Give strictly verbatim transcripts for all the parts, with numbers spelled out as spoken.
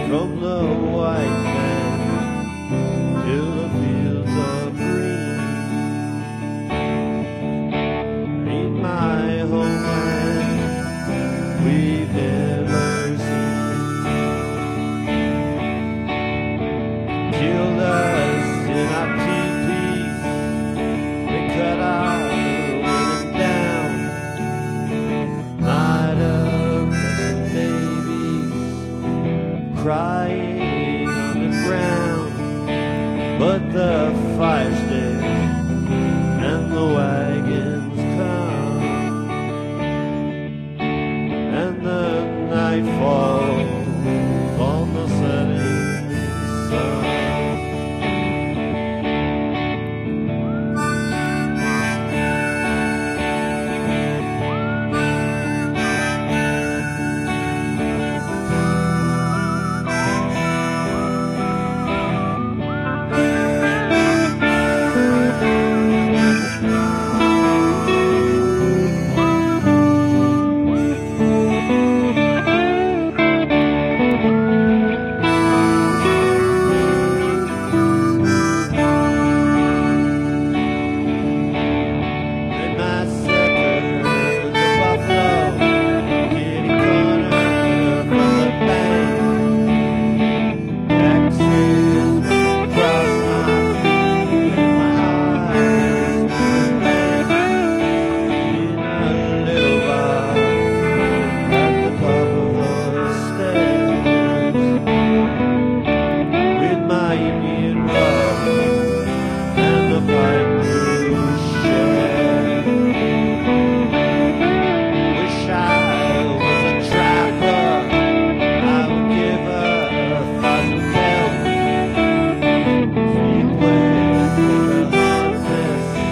from the white man to the fields of green. In my homeland we've never seen. Killed us in our teepees, they cut our women down. Night of missing babies crying underground. But the fire sticks and the wagons come, and the night falls on the setting sun.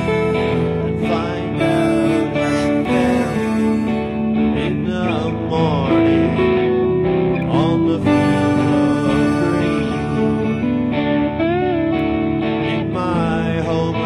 More